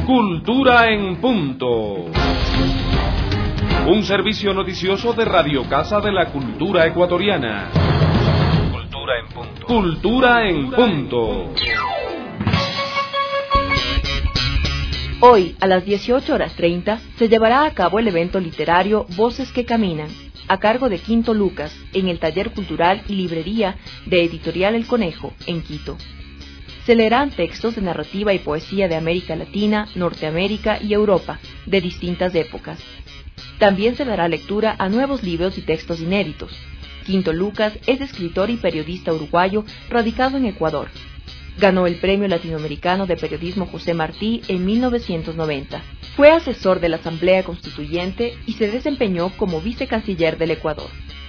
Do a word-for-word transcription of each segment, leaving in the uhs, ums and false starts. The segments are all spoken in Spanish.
Cultura en Punto. Un servicio noticioso de Radio Casa de la Cultura Ecuatoriana. Cultura en Punto. Cultura en Punto. Hoy, a las dieciocho horas treinta, se llevará a cabo el evento literario Voces que Caminan, a cargo de Quinto Lucas, en el Taller Cultural y Librería de Editorial El Conejo, en Quito. Se leerán textos de narrativa y poesía de América Latina, Norteamérica y Europa, de distintas épocas. También se dará lectura a nuevos libros y textos inéditos. Quinto Lucas es escritor y periodista uruguayo radicado en Ecuador. Ganó el Premio Latinoamericano de Periodismo José Martí en mil novecientos noventa. Fue asesor de la Asamblea Constituyente y se desempeñó como vicecanciller del Ecuador.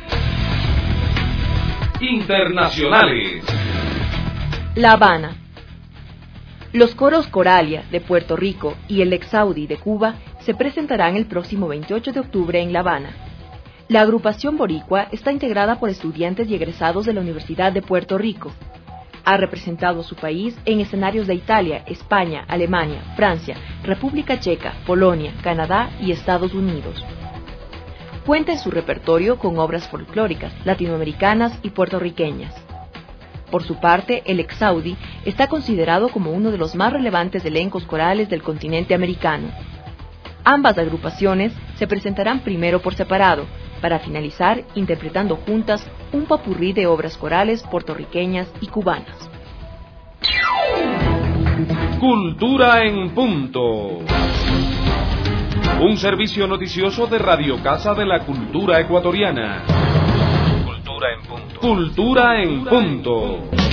Internacionales. La Habana. Los coros Coralia, de Puerto Rico, y el Exaudi, de Cuba, se presentarán el próximo veintiocho de octubre en La Habana. La agrupación boricua está integrada por estudiantes y egresados de la Universidad de Puerto Rico. Ha representado a su país en escenarios de Italia, España, Alemania, Francia, República Checa, Polonia, Canadá y Estados Unidos. Cuenta en su repertorio con obras folclóricas, latinoamericanas y puertorriqueñas. Por su parte, el Exaudi está considerado como uno de los más relevantes elencos corales del continente americano. Ambas agrupaciones se presentarán primero por separado, para finalizar interpretando juntas un popurrí de obras corales puertorriqueñas y cubanas. Cultura en Punto. Un servicio noticioso de Radio Casa de la Cultura Ecuatoriana. Cultura en Punto. Cultura en Punto.